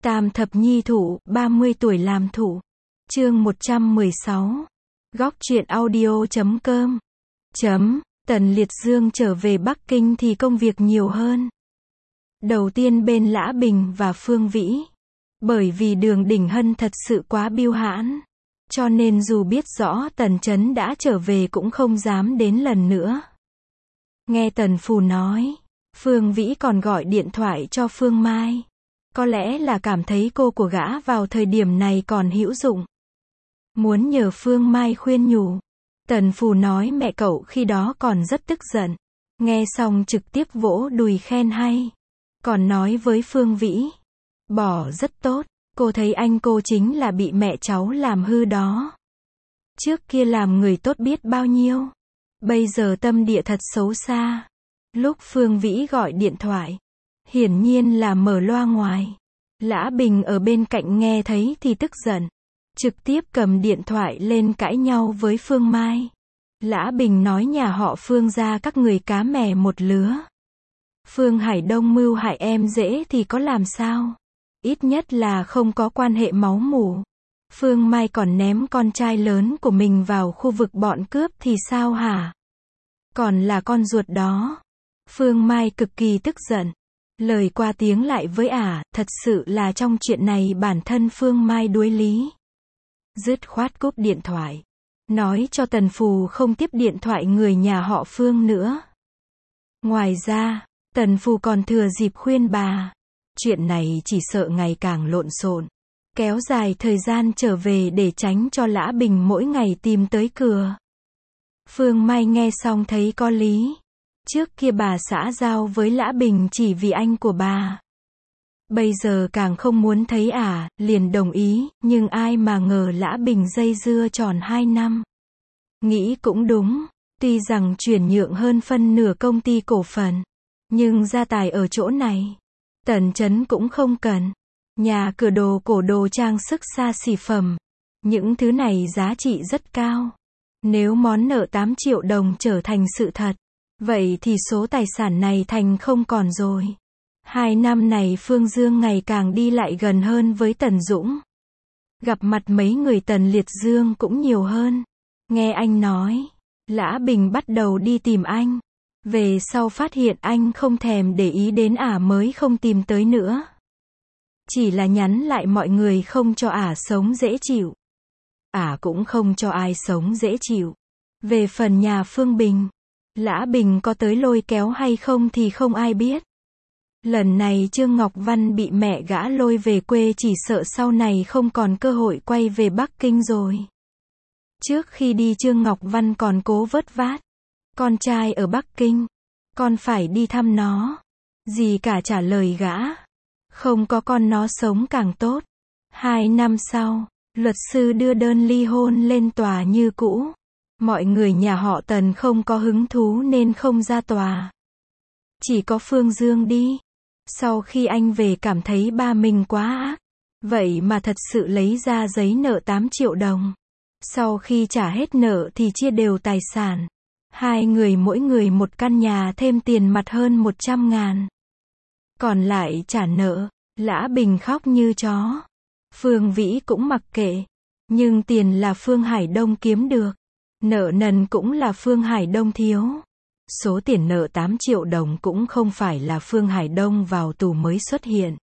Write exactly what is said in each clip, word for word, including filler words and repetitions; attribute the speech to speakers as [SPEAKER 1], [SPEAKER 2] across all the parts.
[SPEAKER 1] Tam thập nhi thủ, ba mươi tuổi làm thủ. Chương một trăm mười sáu. Góc truyện audio chấm com. Chấm. Tần Liệt Dương trở về Bắc Kinh thì công việc nhiều hơn. Đầu tiên bên Lã Bình và Phương Vĩ. Bởi vì Đường Đỉnh Hân thật sự quá biêu hãn. Cho nên dù biết rõ Tần Chấn đã trở về cũng không dám đến lần nữa. Nghe Tần Phù nói, Phương Vĩ còn gọi điện thoại cho Phương Mai. Có lẽ là cảm thấy cô của gã vào thời điểm này còn hữu dụng. Muốn nhờ Phương Mai khuyên nhủ. Tần Phù nói mẹ cậu khi đó còn rất tức giận. Nghe xong trực tiếp vỗ đùi khen hay. Còn nói với Phương Vĩ. Bỏ rất tốt, cô thấy anh cô chính là bị mẹ cháu làm hư đó. Trước kia làm người tốt biết bao nhiêu. Bây giờ tâm địa thật xấu xa. Lúc Phương Vĩ gọi điện thoại. Hiển nhiên là mở loa ngoài. Lã Bình ở bên cạnh nghe thấy thì tức giận. Trực tiếp cầm điện thoại lên cãi nhau với Phương Mai. Lã Bình nói nhà họ Phương ra các người cá mè một lứa. Phương Hải Đông mưu hại em dễ thì có làm sao? Ít nhất là không có quan hệ máu mủ. Phương Mai còn ném con trai lớn của mình vào khu vực bọn cướp thì sao hả? Còn là con ruột đó. Phương Mai cực kỳ tức giận. Lời qua tiếng lại với ả, thật sự là trong chuyện này bản thân Phương Mai đuối lý. Dứt khoát cúp điện thoại. Nói cho Tần Phù không tiếp điện thoại người nhà họ Phương nữa. Ngoài ra, Tần Phù còn thừa dịp khuyên bà. Chuyện này chỉ sợ ngày càng lộn xộn. Kéo dài thời gian trở về để tránh cho Lã Bình mỗi ngày tìm tới cửa. Phương Mai nghe xong thấy có lý. Trước kia bà xã giao với Lã Bình chỉ vì anh của bà. Bây giờ càng không muốn thấy ả, à, liền đồng ý, nhưng ai mà ngờ Lã Bình dây dưa tròn hai năm. Nghĩ cũng đúng, tuy rằng chuyển nhượng hơn phân nửa công ty cổ phần, nhưng gia tài ở chỗ này. Tần Chấn cũng không cần. Nhà cửa đồ cổ đồ trang sức xa xỉ phẩm. Những thứ này giá trị rất cao. Nếu món nợ tám triệu đồng trở thành sự thật, vậy thì số tài sản này thành không còn rồi. Hai năm này Phương Dương ngày càng đi lại gần hơn với Tần Dũng. Gặp mặt mấy người Tần Liệt Dương cũng nhiều hơn. Nghe anh nói, Lã Bình bắt đầu đi tìm anh. Về sau phát hiện anh không thèm để ý đến ả mới không tìm tới nữa. Chỉ là nhắn lại mọi người không cho ả sống dễ chịu. Ả cũng không cho ai sống dễ chịu. Về phần nhà Phương Bình, Lã Bình có tới lôi kéo hay không thì không ai biết. Lần này Trương Ngọc Văn bị mẹ gã lôi về quê chỉ sợ sau này không còn cơ hội quay về Bắc Kinh rồi. Trước khi đi Trương Ngọc Văn còn cố vớt vát. Con trai ở Bắc Kinh. Con phải đi thăm nó. Gì cả trả lời gã. Không có con nó sống càng tốt. Hai năm sau, luật sư đưa đơn ly hôn lên tòa như cũ. Mọi người nhà họ Tần không có hứng thú nên không ra tòa. Chỉ có Phương Dương đi. Sau khi anh về cảm thấy ba mình quá ác. Vậy mà thật sự lấy ra giấy nợ tám triệu đồng. Sau khi trả hết nợ thì chia đều tài sản. Hai người mỗi người một căn nhà thêm tiền mặt hơn một trăm ngàn. Còn lại trả nợ. Lã Bình khóc như chó. Phương Vĩ cũng mặc kệ. Nhưng tiền là Phương Hải Đông kiếm được. Nợ nần cũng là Phương Hải Đông thiếu. Số tiền nợ tám triệu đồng cũng không phải là Phương Hải Đông vào tù mới xuất hiện.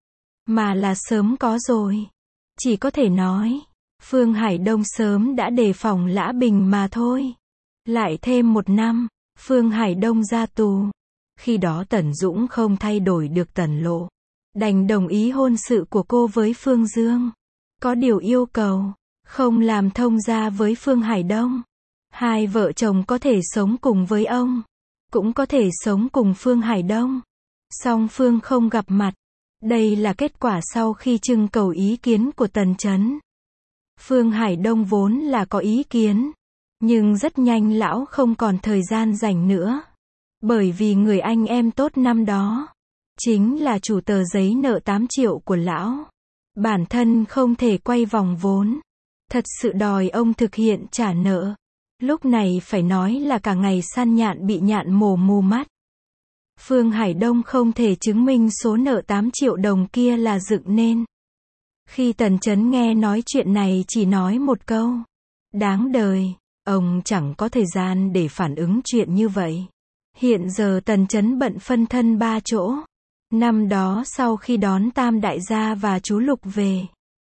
[SPEAKER 1] Mà là sớm có rồi. Chỉ có thể nói, Phương Hải Đông sớm đã đề phòng Lã Bình mà thôi. Lại thêm một năm, Phương Hải Đông ra tù. Khi đó Tần Dũng không thay đổi được Tần Lộ. Đành đồng ý hôn sự của cô với Phương Dương. Có điều yêu cầu, không làm thông gia với Phương Hải Đông. Hai vợ chồng có thể sống cùng với ông. Cũng có thể sống cùng Phương Hải Đông. Song phương không gặp mặt. Đây là kết quả sau khi trưng cầu ý kiến của Tần Chấn. Phương Hải Đông vốn là có ý kiến. Nhưng rất nhanh lão không còn thời gian rảnh nữa. Bởi vì người anh em tốt năm đó. Chính là chủ tờ giấy nợ tám triệu của lão. Bản thân không thể quay vòng vốn. Thật sự đòi ông thực hiện trả nợ. Lúc này phải nói là cả ngày săn nhạn bị nhạn mổ mù mắt. Phương Hải Đông không thể chứng minh số nợ tám triệu đồng kia là dựng nên. Khi Tần Chấn nghe nói chuyện này chỉ nói một câu. Đáng đời, ông chẳng có thời gian để phản ứng chuyện như vậy. Hiện giờ Tần Chấn bận phân thân ba chỗ. Năm đó sau khi đón Tam đại gia và chú Lục về,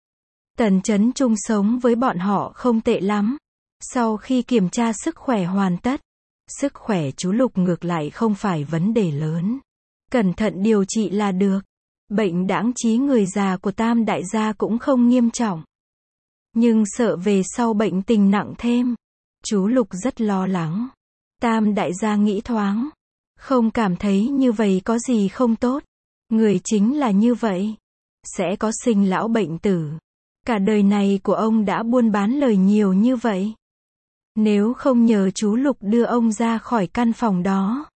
[SPEAKER 1] Tần Chấn chung sống với bọn họ không tệ lắm. Sau khi kiểm tra sức khỏe hoàn tất, sức khỏe chú Lục ngược lại không phải vấn đề lớn. Cẩn thận điều trị là được. Bệnh đãng trí người già của Tam đại gia cũng không nghiêm trọng. Nhưng sợ về sau bệnh tình nặng thêm. Chú Lục rất lo lắng. Tam đại gia nghĩ thoáng. Không cảm thấy như vậy có gì không tốt. Người chính là như vậy. Sẽ có sinh lão bệnh tử. Cả đời này của ông đã buôn bán lời nhiều như vậy. Nếu không nhờ chú Lục đưa ông ra khỏi căn phòng đó,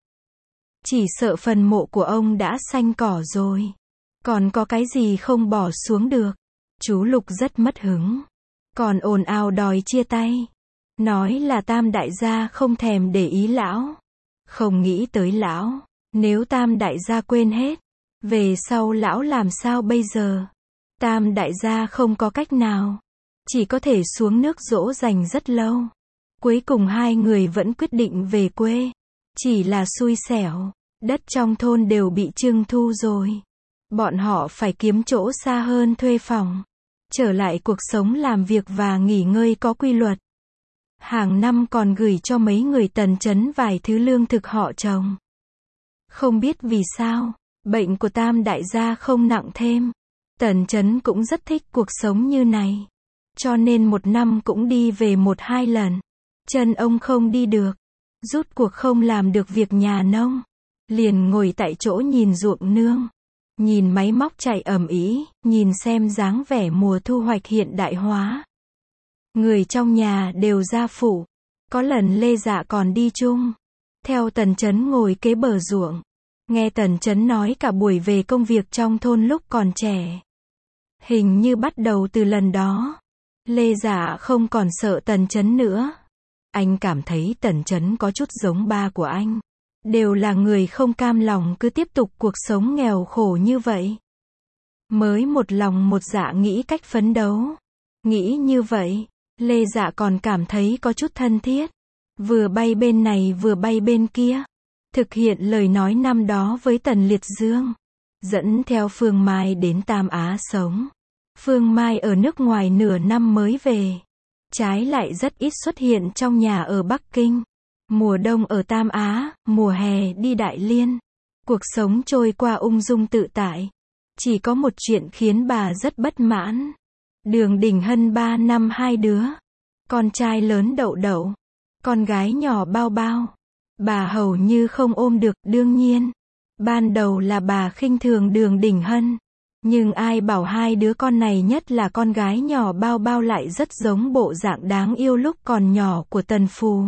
[SPEAKER 1] chỉ sợ phần mộ của ông đã xanh cỏ rồi. Còn có cái gì không bỏ xuống được. Chú Lục rất mất hứng. Còn ồn ào đòi chia tay. Nói là Tam đại gia không thèm để ý lão. Không nghĩ tới lão. Nếu Tam đại gia quên hết, về sau lão làm sao bây giờ? Tam đại gia không có cách nào. Chỉ có thể xuống nước dỗ dành rất lâu. Cuối cùng hai người vẫn quyết định về quê. Chỉ là xui xẻo. Đất trong thôn đều bị trưng thu rồi. Bọn họ phải kiếm chỗ xa hơn thuê phòng. Trở lại cuộc sống làm việc và nghỉ ngơi có quy luật. Hàng năm còn gửi cho mấy người Tần Chấn vài thứ lương thực họ trồng. Không biết vì sao, bệnh của Tam đại gia không nặng thêm. Tần Chấn cũng rất thích cuộc sống như này. Cho nên một năm cũng đi về một hai lần. Chân ông không đi được. Rút cuộc không làm được việc nhà nông. Liền ngồi tại chỗ nhìn ruộng nương. Nhìn máy móc chạy ầm ĩ, nhìn xem dáng vẻ mùa thu hoạch hiện đại hóa. Người trong nhà đều ra phụ. Có lần Lê Dạ còn đi chung. Theo Tần Chấn ngồi kế bờ ruộng. Nghe Tần Chấn nói cả buổi về công việc trong thôn lúc còn trẻ. Hình như bắt đầu từ lần đó, Lê Dạ không còn sợ Tần Chấn nữa. Anh cảm thấy Tần Chấn có chút giống ba của anh. Đều là người không cam lòng cứ tiếp tục cuộc sống nghèo khổ như vậy. Mới một lòng một dạ nghĩ cách phấn đấu. Nghĩ như vậy, Lê Dạ còn cảm thấy có chút thân thiết. Vừa bay bên này vừa bay bên kia. Thực hiện lời nói năm đó với Tần Liệt Dương. Dẫn theo Phương Mai đến Tam Á sống. Phương Mai ở nước ngoài nửa năm mới về. Trái lại rất ít xuất hiện trong nhà ở Bắc Kinh. Mùa đông ở Tam Á, mùa hè đi Đại Liên. Cuộc sống trôi qua ung dung tự tại. Chỉ có một chuyện khiến bà rất bất mãn. Đường Đình Hân ba năm hai đứa. Con trai lớn Đậu Đậu. Con gái nhỏ Bao Bao. Bà hầu như không ôm được, đương nhiên. Ban đầu là bà khinh thường Đường Đình Hân. Nhưng ai bảo hai đứa con này, nhất là con gái nhỏ Bao Bao, lại rất giống bộ dạng đáng yêu lúc còn nhỏ của Tần Phù.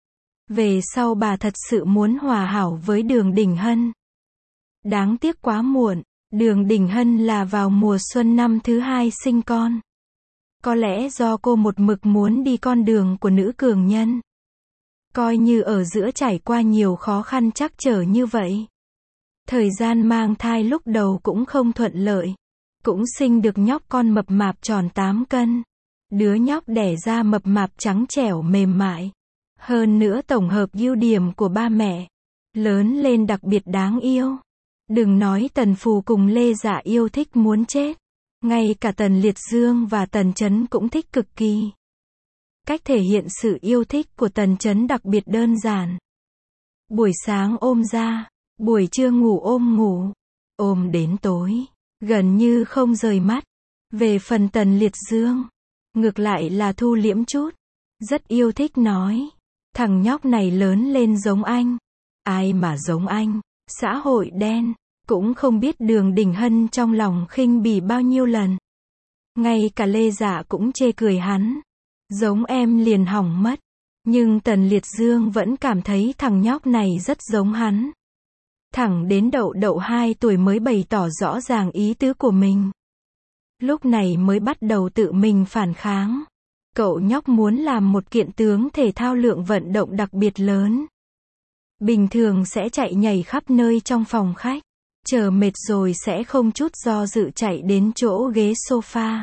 [SPEAKER 1] Về sau bà thật sự muốn hòa hảo với Đường Đình Hân. Đáng tiếc quá muộn. Đường Đình Hân là vào mùa xuân năm thứ hai sinh con. Có lẽ do cô một mực muốn đi con đường của nữ cường nhân. Coi như ở giữa trải qua nhiều khó khăn trắc trở như vậy. Thời gian mang thai lúc đầu cũng không thuận lợi. Cũng sinh được nhóc con mập mạp tròn tám cân. Đứa nhóc đẻ ra mập mạp trắng trẻo mềm mại. Hơn nữa tổng hợp ưu điểm của ba mẹ. Lớn lên đặc biệt đáng yêu. Đừng nói Tần Phù cùng Lê Dạ yêu thích muốn chết. Ngay cả Tần Liệt Dương và Tần Chấn cũng thích cực kỳ. Cách thể hiện sự yêu thích của Tần Chấn đặc biệt đơn giản. Buổi sáng ôm ra, buổi trưa ngủ ôm ngủ, ôm đến tối, gần như không rời mắt. Về phần Tần Liệt Dương, ngược lại là thu liễm chút, rất yêu thích nói, thằng nhóc này lớn lên giống anh. Ai mà giống anh, xã hội đen, cũng không biết Đường Đình Hân trong lòng khinh bỉ bao nhiêu lần. Ngay cả Lê Dạ cũng chê cười hắn. Giống em liền hỏng mất. Nhưng Tần Liệt Dương vẫn cảm thấy thằng nhóc này rất giống hắn. Thẳng đến Đậu Đậu hai tuổi mới bày tỏ rõ ràng ý tứ của mình. Lúc này mới bắt đầu tự mình phản kháng. Cậu nhóc muốn làm một kiện tướng thể thao lượng vận động đặc biệt lớn. Bình thường sẽ chạy nhảy khắp nơi trong phòng khách. Chờ mệt rồi sẽ không chút do dự chạy đến chỗ ghế sofa.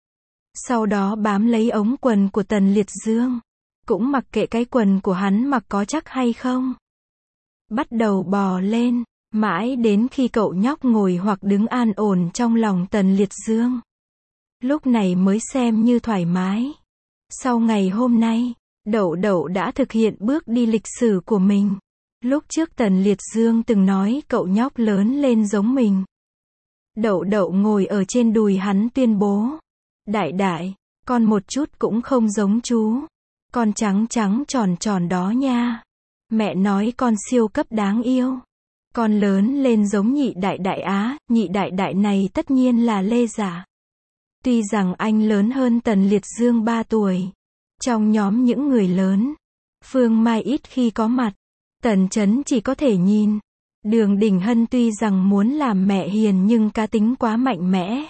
[SPEAKER 1] Sau đó bám lấy ống quần của Tần Liệt Dương. Cũng mặc kệ cái quần của hắn mặc có chắc hay không. Bắt đầu bò lên, mãi đến khi cậu nhóc ngồi hoặc đứng an ổn trong lòng Tần Liệt Dương. Lúc này mới xem như thoải mái. Sau ngày hôm nay, Đậu Đậu đã thực hiện bước đi lịch sử của mình. Lúc trước Tần Liệt Dương từng nói cậu nhóc lớn lên giống mình. Đậu Đậu ngồi ở trên đùi hắn tuyên bố. Đại đại, con một chút cũng không giống chú. Con trắng trắng tròn tròn đó nha. Mẹ nói con siêu cấp đáng yêu. Con lớn lên giống nhị đại đại á, nhị đại đại này tất nhiên là Lê Dạ. Tuy rằng anh lớn hơn Tần Liệt Dương ba tuổi. Trong nhóm những người lớn, Phương Mai ít khi có mặt. Tần Chấn chỉ có thể nhìn. Đường Đình Hân tuy rằng muốn làm mẹ hiền nhưng cá tính quá mạnh mẽ.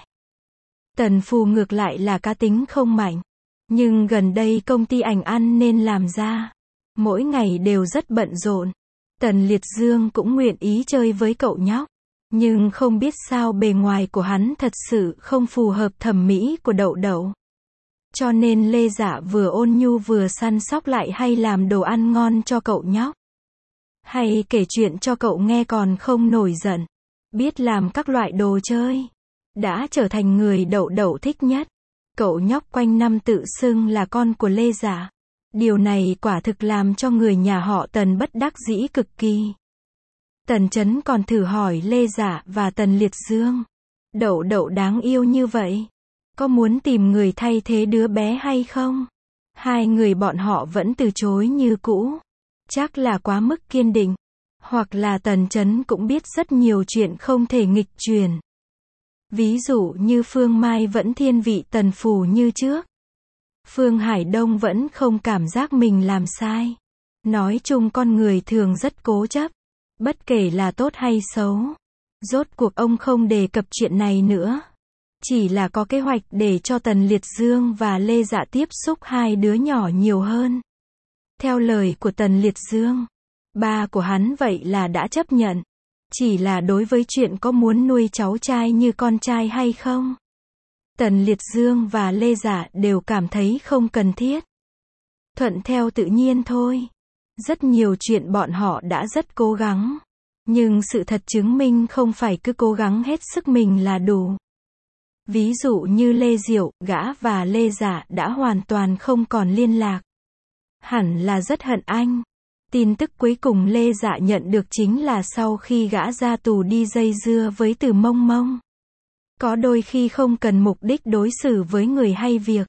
[SPEAKER 1] Tần Phù ngược lại là cá tính không mạnh. Nhưng gần đây công ty ảnh ăn nên làm ra. Mỗi ngày đều rất bận rộn. Tần Liệt Dương cũng nguyện ý chơi với cậu nhóc. Nhưng không biết sao bề ngoài của hắn thật sự không phù hợp thẩm mỹ của Đậu Đậu. Cho nên Lê Dạ vừa ôn nhu vừa săn sóc lại hay làm đồ ăn ngon cho cậu nhóc. Hay kể chuyện cho cậu nghe còn không nổi giận. Biết làm các loại đồ chơi. Đã trở thành người Đậu Đậu thích nhất. Cậu nhóc quanh năm tự xưng là con của Lê Dạ. Điều này quả thực làm cho người nhà họ Tần bất đắc dĩ cực kỳ. Tần Chấn còn thử hỏi Lê Dạ và Tần Liệt Dương. Đậu Đậu đáng yêu như vậy. Có muốn tìm người thay thế đứa bé hay không? Hai người bọn họ vẫn từ chối như cũ. Chắc là quá mức kiên định. Hoặc là Tần Chấn cũng biết rất nhiều chuyện không thể nghịch truyền. Ví dụ như Phương Mai vẫn thiên vị Tần Phù như trước. Phương Hải Đông vẫn không cảm giác mình làm sai. Nói chung con người thường rất cố chấp. Bất kể là tốt hay xấu. Rốt cuộc ông không đề cập chuyện này nữa. Chỉ là có kế hoạch để cho Tần Liệt Dương và Lê Dạ tiếp xúc hai đứa nhỏ nhiều hơn. Theo lời của Tần Liệt Dương, ba của hắn vậy là đã chấp nhận. Chỉ là đối với chuyện có muốn nuôi cháu trai như con trai hay không. Tần Liệt Dương và Lê Dạ đều cảm thấy không cần thiết. Thuận theo tự nhiên thôi. Rất nhiều chuyện bọn họ đã rất cố gắng. Nhưng sự thật chứng minh không phải cứ cố gắng hết sức mình là đủ. Ví dụ như Lê Diệu, gã và Lê Dạ đã hoàn toàn không còn liên lạc. Hẳn là rất hận anh. Tin tức cuối cùng Lê Dạ nhận được chính là sau khi gã ra tù đi dây dưa với Từ Mông Mông. Có đôi khi không cần mục đích đối xử với người hay việc.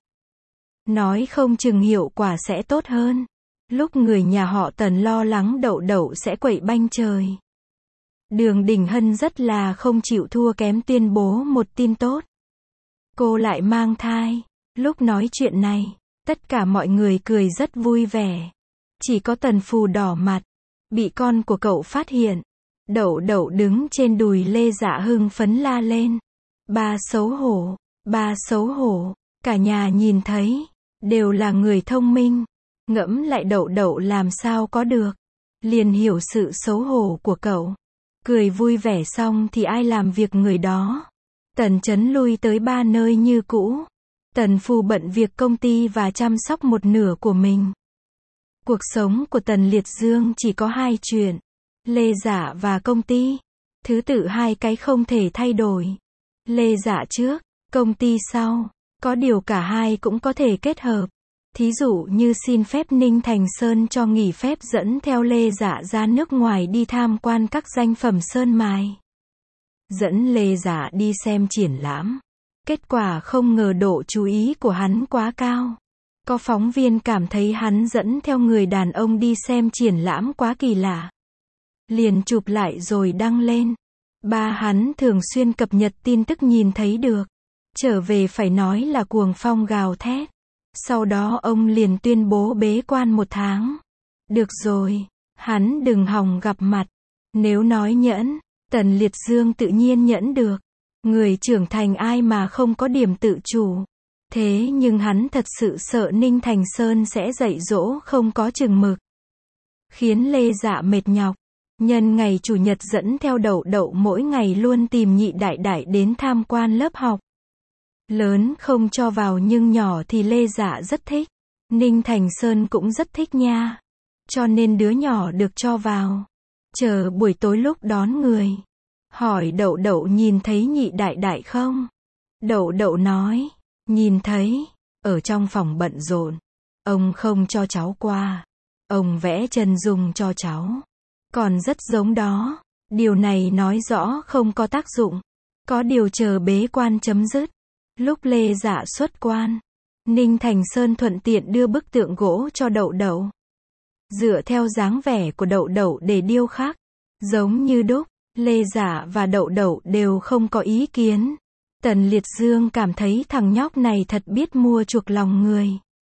[SPEAKER 1] Nói không chừng hiệu quả sẽ tốt hơn. Lúc người nhà họ Tần lo lắng Đậu Đậu sẽ quậy banh trời. Đường Đình Hân rất là không chịu thua kém tuyên bố một tin tốt. Cô lại mang thai. Lúc nói chuyện này, tất cả mọi người cười rất vui vẻ. Chỉ có Tần Phù đỏ mặt. Bị con của cậu phát hiện. Đậu Đậu đứng trên đùi Lê Dạ hưng phấn la lên. Ba xấu hổ, ba xấu hổ. Cả nhà nhìn thấy. Đều là người thông minh. Ngẫm lại Đậu Đậu làm sao có được. Liền hiểu sự xấu hổ của cậu. Cười vui vẻ xong thì ai làm việc người đó. Tần Chấn lui tới ba nơi như cũ. Tần Phù bận việc công ty và chăm sóc một nửa của mình. Cuộc sống của Tần Liệt Dương chỉ có hai chuyện. Lê Dạ và công ty. Thứ tự hai cái không thể thay đổi. Lê Dạ trước, công ty sau. Có điều cả hai cũng có thể kết hợp. Thí dụ như xin phép Ninh Thành Sơn cho nghỉ phép dẫn theo Lê Dạ ra nước ngoài đi tham quan các danh phẩm sơn mài. Dẫn Lê Dạ đi xem triển lãm. Kết quả không ngờ độ chú ý của hắn quá cao. Có phóng viên cảm thấy hắn dẫn theo người đàn ông đi xem triển lãm quá kỳ lạ. Liền chụp lại rồi đăng lên. Ba hắn thường xuyên cập nhật tin tức nhìn thấy được. Trở về phải nói là cuồng phong gào thét. Sau đó ông liền tuyên bố bế quan một tháng. Được rồi, hắn đừng hòng gặp mặt. Nếu nói nhẫn, Tần Liệt Dương tự nhiên nhẫn được. Người trưởng thành ai mà không có điểm tự chủ. Thế nhưng hắn thật sự sợ Ninh Thành Sơn sẽ dạy dỗ không có chừng mực. Khiến Lê Dạ mệt nhọc. Nhân ngày Chủ nhật dẫn theo Đậu Đậu mỗi ngày luôn tìm Nhị Đại Đại đến tham quan lớp học. Lớn không cho vào nhưng nhỏ thì Lê Dạ rất thích. Ninh Thành Sơn cũng rất thích nha. Cho nên đứa nhỏ được cho vào. Chờ buổi tối lúc đón người. Hỏi Đậu Đậu nhìn thấy Nhị Đại Đại không? Đậu Đậu nói, nhìn thấy, ở trong phòng bận rộn. Ông không cho cháu qua. Ông vẽ chân dung cho cháu. Còn rất giống đó. Điều này nói rõ không có tác dụng. Có điều chờ bế quan chấm dứt. Lúc Lê Dạ xuất quan, Ninh Thành Sơn thuận tiện đưa bức tượng gỗ cho Đậu Đậu. Dựa theo dáng vẻ của Đậu Đậu để điêu khắc. Giống như đúc, Lê Dạ và Đậu Đậu đều không có ý kiến. Tần Liệt Dương cảm thấy thằng nhóc này thật biết mua chuộc lòng người.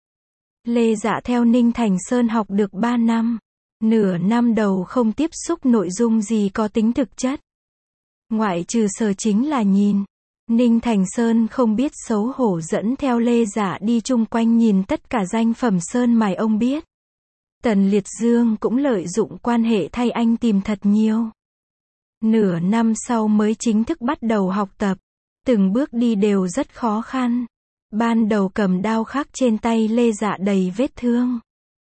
[SPEAKER 1] Lê Dạ theo Ninh Thành Sơn học được ba năm. Nửa năm đầu không tiếp xúc nội dung gì có tính thực chất. Ngoại trừ sở chính là nhìn. Ninh Thành Sơn không biết xấu hổ dẫn theo Lê Dạ đi chung quanh nhìn tất cả danh phẩm sơn mài ông biết. Tần Liệt Dương cũng lợi dụng quan hệ thay anh tìm thật nhiều. Nửa năm sau mới chính thức bắt đầu học tập. Từng bước đi đều rất khó khăn. Ban đầu cầm đao khắc trên tay Lê Dạ đầy vết thương.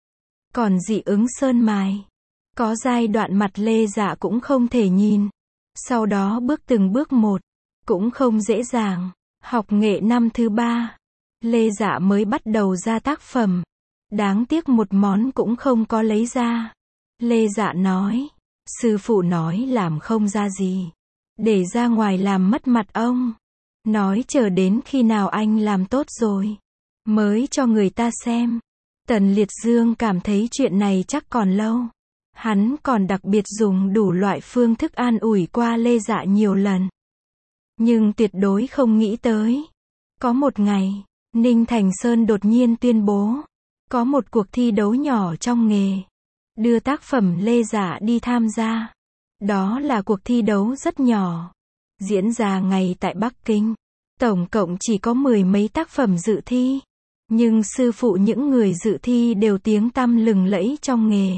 [SPEAKER 1] Còn dị ứng sơn mài. Có giai đoạn mặt Lê Dạ cũng không thể nhìn. Sau đó bước từng bước một. Cũng không dễ dàng. Học nghệ năm thứ ba. Lê Dạ mới bắt đầu ra tác phẩm. Đáng tiếc một món cũng không có lấy ra. Lê Dạ nói. Sư phụ nói làm không ra gì. Để ra ngoài làm mất mặt ông. Nói chờ đến khi nào anh làm tốt rồi. Mới cho người ta xem. Tần Liệt Dương cảm thấy chuyện này chắc còn lâu. Hắn còn đặc biệt dùng đủ loại phương thức an ủi qua Lê Dạ nhiều lần. Nhưng tuyệt đối không nghĩ tới. Có một ngày, Ninh Thành Sơn đột nhiên tuyên bố. Có một cuộc thi đấu nhỏ trong nghề. Đưa tác phẩm Lê Dạ đi tham gia. Đó là cuộc thi đấu rất nhỏ. Diễn ra ngay tại Bắc Kinh. Tổng cộng chỉ có mười mấy tác phẩm dự thi. Nhưng sư phụ những người dự thi đều tiếng tăm lừng lẫy trong nghề.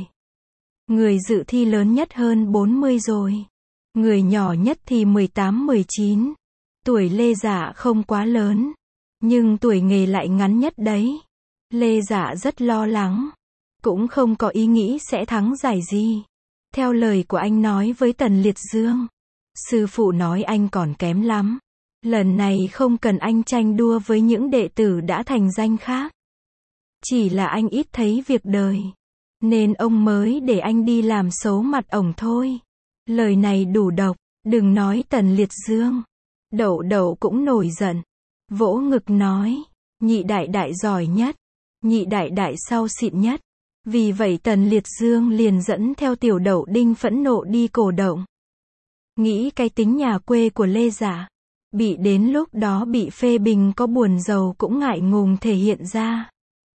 [SPEAKER 1] Người dự thi lớn nhất hơn bốn mươi rồi. Người nhỏ nhất thì mười tám mười chín. Tuổi Lê Dạ không quá lớn. Nhưng tuổi nghề lại ngắn nhất đấy. Lê Dạ rất lo lắng. Cũng không có ý nghĩ sẽ thắng giải gì. Theo lời của anh nói với Tần Liệt Dương. Sư phụ nói anh còn kém lắm. Lần này không cần anh tranh đua với những đệ tử đã thành danh khác. Chỉ là anh ít thấy việc đời. Nên ông mới để anh đi làm xấu mặt ổng thôi. Lời này đủ độc. Đừng nói Tần Liệt Dương. Đậu Đậu cũng nổi giận. Vỗ ngực nói. Nhị Đại Đại giỏi nhất. Nhị Đại Đại sau xịn nhất. Vì vậy Tần Liệt Dương liền dẫn theo Tiểu Đậu Đinh phẫn nộ đi cổ động. Nghĩ cái tính nhà quê của Lê Dạ. Bị đến lúc đó bị phê bình có buồn giàu cũng ngại ngùng thể hiện ra.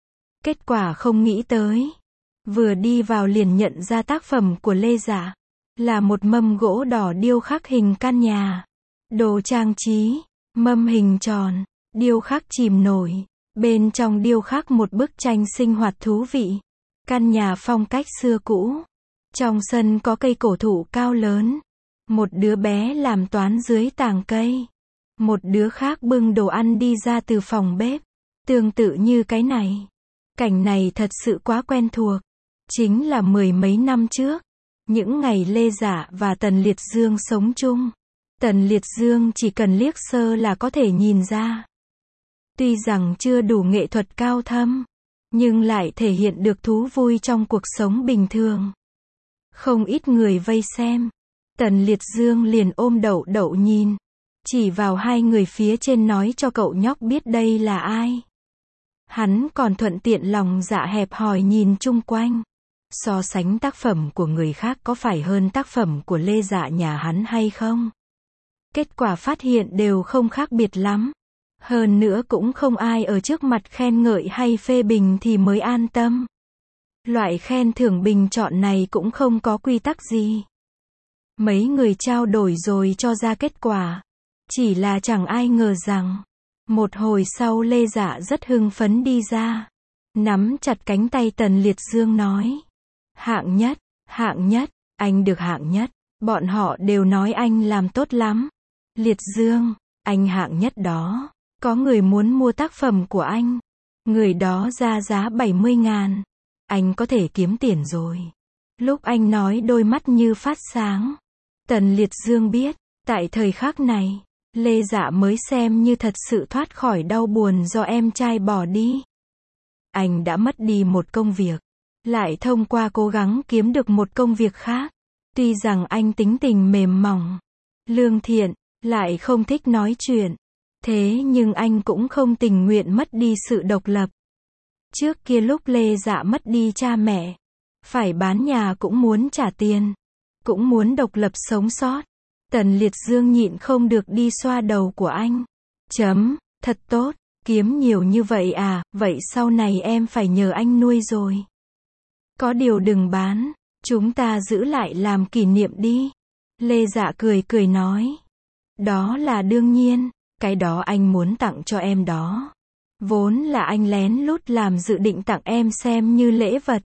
[SPEAKER 1] Kết quả không nghĩ tới. Vừa đi vào liền nhận ra tác phẩm của Lê Dạ. Là một mâm gỗ đỏ điêu khắc hình căn nhà. Đồ trang trí. Mâm hình tròn. Điêu khắc chìm nổi. Bên trong điêu khắc một bức tranh sinh hoạt thú vị. Căn nhà phong cách xưa cũ. Trong sân có cây cổ thụ cao lớn. Một đứa bé làm toán dưới tàng cây. Một đứa khác bưng đồ ăn đi ra từ phòng bếp. Tương tự như cái này. Cảnh này thật sự quá quen thuộc. Chính là mười mấy năm trước. Những ngày Lê Dạ và Tần Liệt Dương sống chung. Tần Liệt Dương chỉ cần liếc sơ là có thể nhìn ra. Tuy rằng chưa đủ nghệ thuật cao thâm. Nhưng lại thể hiện được thú vui trong cuộc sống bình thường. Không ít người vây xem. Tần Liệt Dương liền ôm Đậu Đậu nhìn. Chỉ vào hai người phía trên nói cho cậu nhóc biết đây là ai. Hắn còn thuận tiện lòng dạ hẹp hòi nhìn chung quanh. So sánh tác phẩm của người khác có phải hơn tác phẩm của Lê Dạ nhà hắn hay không? Kết quả phát hiện đều không khác biệt lắm. Hơn nữa cũng không ai ở trước mặt khen ngợi hay phê bình thì mới an tâm. Loại khen thưởng bình chọn này cũng không có quy tắc gì. Mấy người trao đổi rồi cho ra kết quả. Chỉ là chẳng ai ngờ rằng. Một hồi sau Lê Dạ rất hưng phấn đi ra. Nắm chặt cánh tay Tần Liệt Dương nói. Hạng nhất, hạng nhất, Anh được hạng nhất. Bọn họ đều nói anh làm tốt lắm. Liệt Dương, anh hạng nhất đó. Có người muốn mua tác phẩm của anh. Người đó ra giá bảy mươi ngàn. Anh có thể kiếm tiền rồi. Lúc anh nói đôi mắt như phát sáng. Tần Liệt Dương biết, tại thời khắc này, Lê Dạ mới xem như thật sự thoát khỏi đau buồn do em trai bỏ đi. Anh đã mất đi một công việc, lại thông qua cố gắng kiếm được một công việc khác. Tuy rằng anh tính tình mềm mỏng, lương thiện, lại không thích nói chuyện. Thế nhưng anh cũng không tình nguyện mất đi sự độc lập. Trước kia lúc Lê Dạ mất đi cha mẹ, phải bán nhà cũng muốn trả tiền, cũng muốn độc lập sống sót. Tần Liệt Dương nhịn không được đi xoa đầu của anh. Chấm, thật tốt, kiếm nhiều như vậy à, vậy sau này em phải nhờ anh nuôi rồi. Có điều đừng bán, chúng ta giữ lại làm kỷ niệm đi. Lê Dạ cười cười nói. Đó là đương nhiên, cái đó anh muốn tặng cho em đó. Vốn là anh lén lút làm dự định tặng em xem như lễ vật.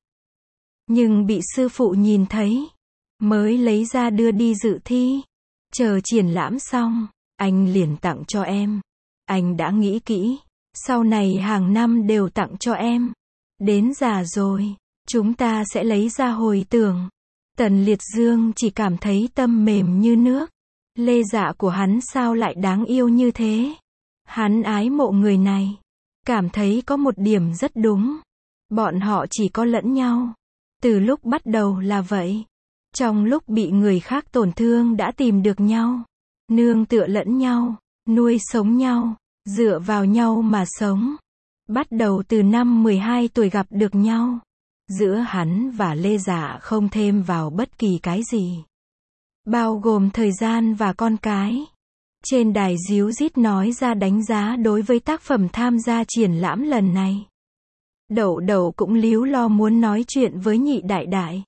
[SPEAKER 1] Nhưng bị sư phụ nhìn thấy, mới lấy ra đưa đi dự thi. Chờ triển lãm xong, anh liền tặng cho em. Anh đã nghĩ kỹ, sau này hàng năm đều tặng cho em. Đến già rồi, chúng ta sẽ lấy ra hồi tưởng. Tần Liệt Dương chỉ cảm thấy tâm mềm như nước. Lê Dạ của hắn sao lại đáng yêu như thế? Hắn ái mộ người này. Cảm thấy có một điểm rất đúng. Bọn họ chỉ có lẫn nhau. Từ lúc bắt đầu là vậy. Trong lúc bị người khác tổn thương đã tìm được nhau. Nương tựa lẫn nhau, nuôi sống nhau, dựa vào nhau mà sống. Bắt đầu từ năm mười hai tuổi gặp được nhau. Giữa hắn và Lê Dạ không thêm vào bất kỳ cái gì. Bao gồm thời gian và con cái. Trên đài díu dít nói ra đánh giá đối với tác phẩm tham gia triển lãm lần này. Đậu Đậu cũng líu lo muốn nói chuyện với Nhị Đại Đại.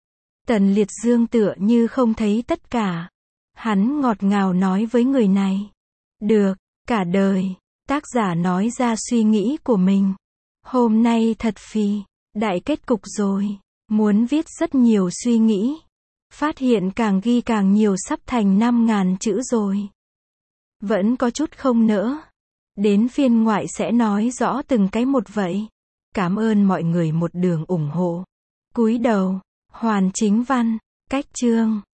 [SPEAKER 1] Tần Liệt Dương tựa như không thấy tất cả. Hắn ngọt ngào nói với người này. Được, cả đời. Tác giả nói ra suy nghĩ của mình. Hôm nay thật phì, đại kết cục rồi. Muốn viết rất nhiều suy nghĩ. Phát hiện càng ghi càng nhiều sắp thành năm ngàn chữ rồi. Vẫn có chút không nỡ. Đến phiên ngoại sẽ nói rõ từng cái một vậy. Cảm ơn mọi người một đường ủng hộ. Cúi đầu, hoàn chính văn, cách chương.